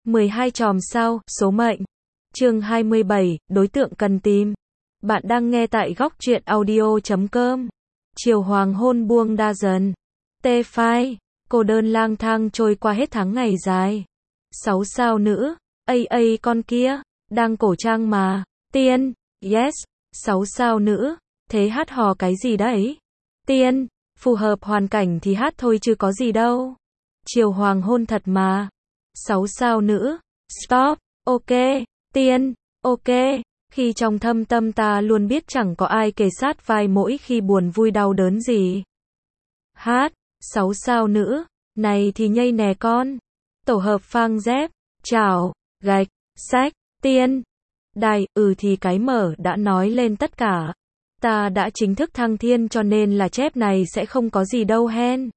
12 chòm sao, số mệnh. Chương 27, đối tượng cần tìm. Bạn đang nghe tại góc truyện audio.com. Chiều hoàng hôn buông đa dần. Tê phai, cô đơn lang thang trôi qua hết tháng ngày dài. 6 sao nữ, con kia, đang cổ trang mà. Tiên, yes, 6 sao nữ, thế hát hò cái gì đấy? Tiên, phù hợp hoàn cảnh thì hát thôi chứ có gì đâu. Chiều hoàng hôn thật mà. 6 sao nữ, stop, ok, tiên, ok, khi trong thâm tâm ta luôn biết chẳng có ai kề sát vai mỗi khi buồn vui đau đớn gì. Hát, 6 sao nữ, này thì nhây nè con. Tổ hợp phang dép, chảo, gạch, sách, tiên. Đài, thì cái mở đã nói lên tất cả. Ta đã chính thức thăng thiên cho nên là chép này sẽ không có gì đâu hen.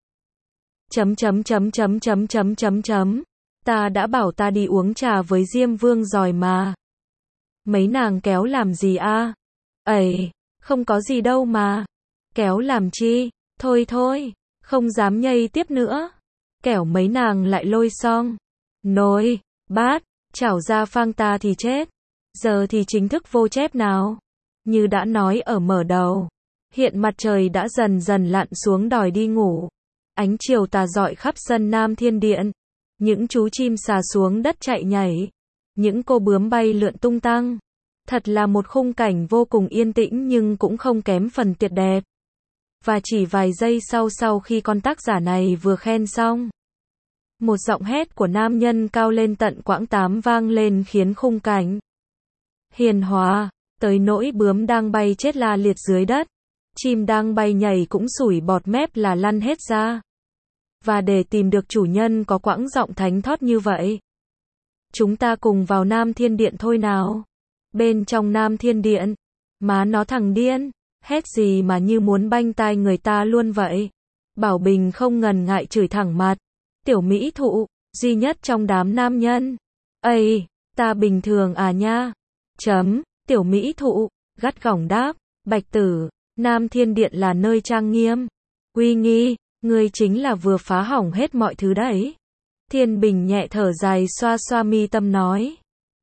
Ta đã bảo ta đi uống trà với Diêm Vương rồi mà. Mấy nàng kéo làm gì a? Không có gì đâu mà. Kéo làm chi? Thôi, không dám nhây tiếp nữa. Kẻo mấy nàng lại lôi xong. Nồi, bát, chảo ra phang ta thì chết. Giờ thì chính thức vô chép nào. Như đã nói ở mở đầu. Hiện mặt trời đã dần dần lặn xuống đòi đi ngủ. Ánh chiều tà rọi khắp sân Nam Thiên Điện. Những chú chim sà xuống đất chạy nhảy. Những cô bướm bay lượn tung tăng. Thật là một khung cảnh vô cùng yên tĩnh nhưng cũng không kém phần tuyệt đẹp. Và chỉ vài giây sau khi con tác giả này vừa khen xong, một giọng hét của nam nhân cao lên tận quãng 8 vang lên khiến khung cảnh hiền hòa, tới nỗi bướm đang bay chết la liệt dưới đất. Chim đang bay nhảy cũng sủi bọt mép là lăn hết ra. Và để tìm được chủ nhân có quãng giọng thánh thót như vậy, chúng ta cùng vào Nam Thiên Điện thôi nào. Bên trong Nam Thiên Điện, má nó thằng điên, hét gì mà như muốn banh tai người ta luôn vậy. Bảo Bình không ngần ngại chửi thẳng mặt. Tiểu mỹ thụ, duy nhất trong đám nam nhân. Ta bình thường à nha. Tiểu mỹ thụ, gắt gỏng đáp. Bạch tử, Nam Thiên Điện là nơi trang nghiêm, uy nghi, ngươi chính là vừa phá hỏng hết mọi thứ đấy. Thiên Bình nhẹ thở dài xoa xoa mi tâm nói.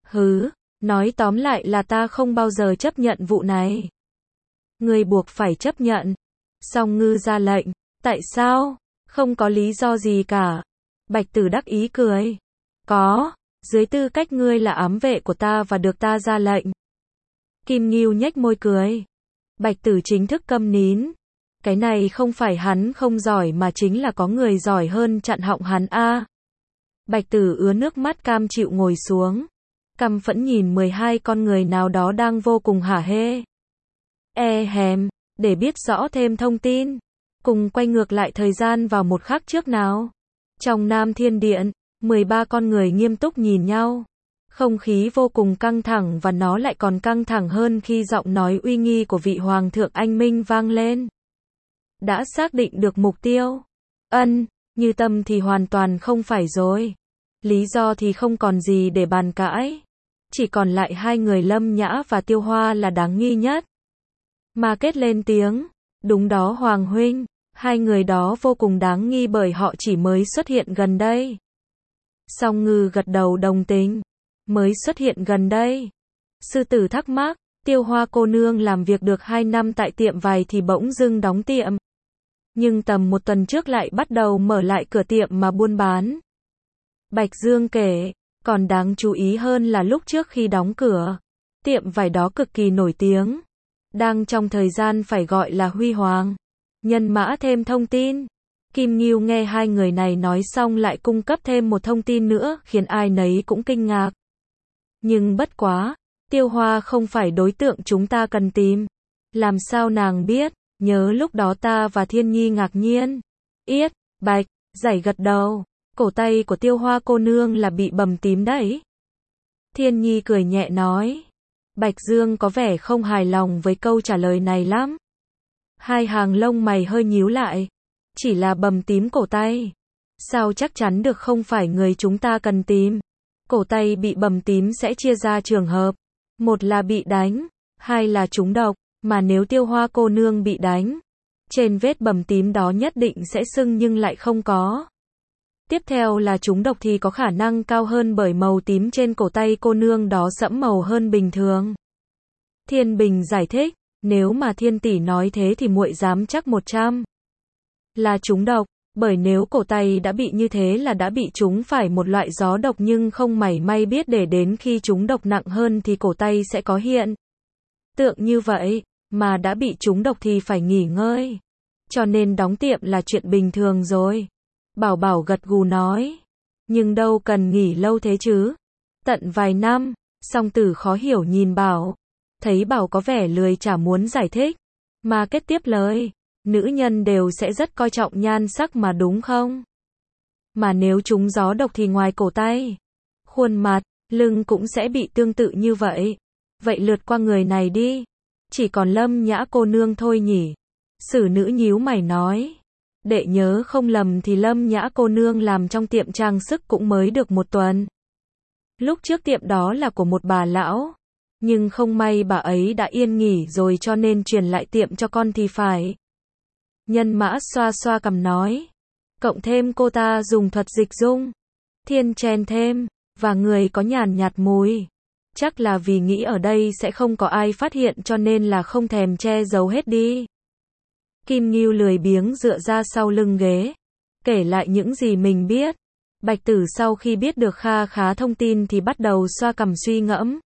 Nói tóm lại là ta không bao giờ chấp nhận vụ này. Ngươi buộc phải chấp nhận. Song Ngư ra lệnh. Tại sao? Không có lý do gì cả. Bạch Tử đắc ý cười. Có, dưới tư cách ngươi là ám vệ của ta và được ta ra lệnh. Kim Ngưu nhếch môi cười. Bạch Tử chính thức câm nín. Cái này không phải hắn không giỏi mà chính là có người giỏi hơn chặn họng hắn a. Bạch Tử ứa nước mắt cam chịu ngồi xuống. Căm phẫn nhìn 12 con người nào đó đang vô cùng hả hê. Để biết rõ thêm thông tin, cùng quay ngược lại thời gian vào một khắc trước nào. Trong Nam Thiên Điện, 13 con người nghiêm túc nhìn nhau. Không khí vô cùng căng thẳng và nó lại còn căng thẳng hơn khi giọng nói uy nghi của vị Hoàng thượng anh minh vang lên. Đã xác định được mục tiêu. Như tâm thì hoàn toàn không phải rồi. Lý do thì không còn gì để bàn cãi. Chỉ còn lại hai người Lâm Nhã và Tiêu Hoa là đáng nghi nhất. Mà kết lên tiếng. Đúng đó Hoàng huynh. Hai người đó vô cùng đáng nghi bởi họ chỉ mới xuất hiện gần đây. Song Ngư gật đầu đồng tình. Mới xuất hiện gần đây. Sư tử thắc mắc. Tiêu Hoa cô nương làm việc được 2 năm tại tiệm vải thì bỗng dưng đóng tiệm. Nhưng tầm 1 tuần trước lại bắt đầu mở lại cửa tiệm mà buôn bán. Bạch Dương kể. Còn đáng chú ý hơn là lúc trước khi đóng cửa, tiệm vải đó cực kỳ nổi tiếng. Đang trong thời gian phải gọi là huy hoàng. Nhân mã thêm thông tin. Kim Ngưu nghe hai người này nói xong lại cung cấp thêm một thông tin nữa khiến ai nấy cũng kinh ngạc. Nhưng bất quá, Tiêu Hoa không phải đối tượng chúng ta cần tìm. Làm sao nàng biết? Nhớ lúc đó ta và Thiên Nhi ngạc nhiên. Bạch, giải gật đầu. Cổ tay của Tiêu Hoa cô nương là bị bầm tím đấy. Thiên Nhi cười nhẹ nói. Bạch Dương có vẻ không hài lòng với câu trả lời này lắm. Hai hàng lông mày hơi nhíu lại. Chỉ là bầm tím cổ tay. Sao chắc chắn được không phải người chúng ta cần tìm. Cổ tay bị bầm tím sẽ chia ra trường hợp. Một là bị đánh, hai là trúng độc. Mà nếu Tiêu Hoa cô nương bị đánh, trên vết bầm tím đó nhất định sẽ sưng nhưng lại không có Tiếp theo là trúng độc thì có khả năng cao hơn bởi màu tím trên cổ tay cô nương đó sẫm màu hơn bình thường. Thiên Bình giải thích, nếu mà Thiên tỷ nói thế thì muội dám chắc 100 là trúng độc, bởi nếu cổ tay đã bị như thế là đã bị trúng phải một loại gió độc nhưng không mảy may biết để đến khi trúng độc nặng hơn thì cổ tay sẽ có hiện tượng như vậy, mà đã bị trúng độc thì phải nghỉ ngơi. Cho nên đóng tiệm là chuyện bình thường rồi. Bảo Bảo gật gù nói, nhưng đâu cần nghỉ lâu thế chứ. Tận vài năm, Song Tử khó hiểu nhìn Bảo. Thấy Bảo có vẻ lười chả muốn giải thích. Mà kết tiếp lời, nữ nhân đều sẽ rất coi trọng nhan sắc mà đúng không? Mà nếu trúng gió độc thì ngoài cổ tay, khuôn mặt, lưng cũng sẽ bị tương tự như vậy. Vậy lượt qua người này đi. Chỉ còn Lâm Nhã cô nương thôi nhỉ? Sử nữ nhíu mày nói. Đệ nhớ không lầm thì Lâm Nhã cô nương làm trong tiệm trang sức cũng mới được 1 tuần. Lúc trước tiệm đó là của một bà lão. Nhưng không may bà ấy đã yên nghỉ rồi cho nên truyền lại tiệm cho con thì phải. Nhân Mã xoa xoa cằm nói. Cộng thêm cô ta dùng thuật dịch dung. Thiên chen thêm. Và người có nhàn nhạt mùi. Chắc là vì nghĩ ở đây sẽ không có ai phát hiện cho nên là không thèm che giấu hết đi. Kim Ngưu lười biếng dựa ra sau lưng ghế. Kể lại những gì mình biết. Bạch Tử sau khi biết được kha khá thông tin thì bắt đầu xoa cằm suy ngẫm.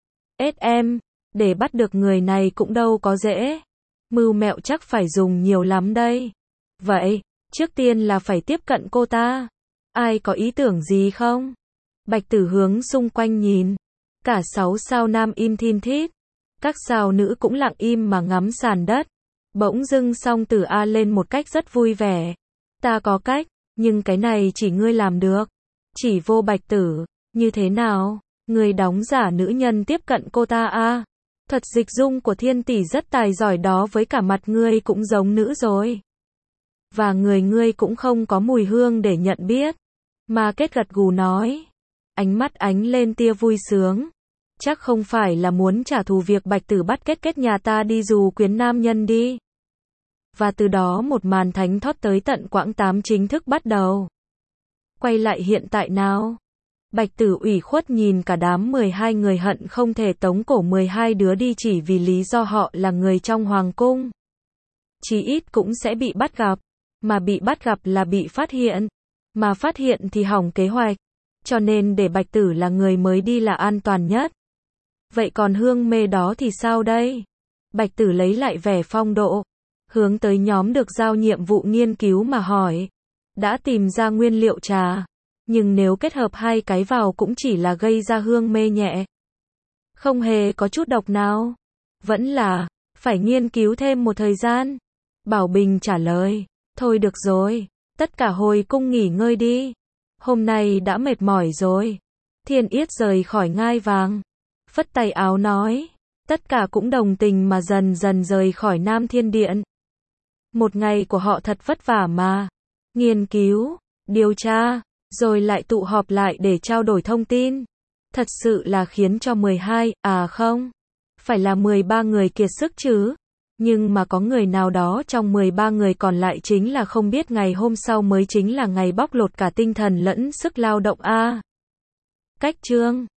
Em, để bắt được người này cũng đâu có dễ. Mưu mẹo chắc phải dùng nhiều lắm đây. Vậy, trước tiên là phải tiếp cận cô ta. Ai có ý tưởng gì không? Bạch Tử hướng xung quanh nhìn. Cả 6 sao nam im thin thít. Các sao nữ cũng lặng im mà ngắm sàn đất. Bỗng dưng Song Tử a lên một cách rất vui vẻ. Ta có cách, nhưng cái này chỉ ngươi làm được. Chỉ vô Bạch Tử, như thế nào? Ngươi đóng giả nữ nhân tiếp cận cô ta a. Thuật dịch dung của Thiên tỷ rất tài giỏi đó, với cả mặt ngươi cũng giống nữ rồi. Và người ngươi cũng không có mùi hương để nhận biết. Mà Kết gật gù nói. Ánh mắt ánh lên tia vui sướng. Chắc không phải là muốn trả thù việc Bạch Tử bắt Kết nhà ta đi dù quyến nam nhân đi. Và từ đó một màn thánh thót tới tận quãng 8 chính thức bắt đầu. Quay lại hiện tại nào. Bạch Tử ủy khuất nhìn cả đám 12 người hận không thể tống cổ 12 đứa đi chỉ vì lý do họ là người trong hoàng cung. Chí ít cũng sẽ bị bắt gặp. Mà bị bắt gặp là bị phát hiện. Mà phát hiện thì hỏng kế hoạch. Cho nên để Bạch Tử là người mới đi là an toàn nhất. Vậy còn Hương Mê đó thì sao đây? Bạch Tử lấy lại vẻ phong độ. Hướng tới nhóm được giao nhiệm vụ nghiên cứu mà hỏi. Đã tìm ra nguyên liệu trà. Nhưng nếu kết hợp hai cái vào cũng chỉ là gây ra hương mê nhẹ. Không hề có chút độc nào. Vẫn là, phải nghiên cứu thêm một thời gian. Bảo Bình trả lời. Thôi được rồi, tất cả hồi cung nghỉ ngơi đi. Hôm nay đã mệt mỏi rồi. Thiên Yết rời khỏi ngai vàng. Phất tay áo nói. Tất cả cũng đồng tình mà dần dần rời khỏi Nam Thiên Điện. Một ngày của họ thật vất vả mà. Nghiên cứu, điều tra, rồi lại tụ họp lại để trao đổi thông tin. Thật sự là khiến cho 12, không, phải là 13 người kiệt sức chứ. Nhưng mà có người nào đó trong 13 người còn lại chính là không biết ngày hôm sau mới chính là ngày bóc lột cả tinh thần lẫn sức lao động a. Cách chương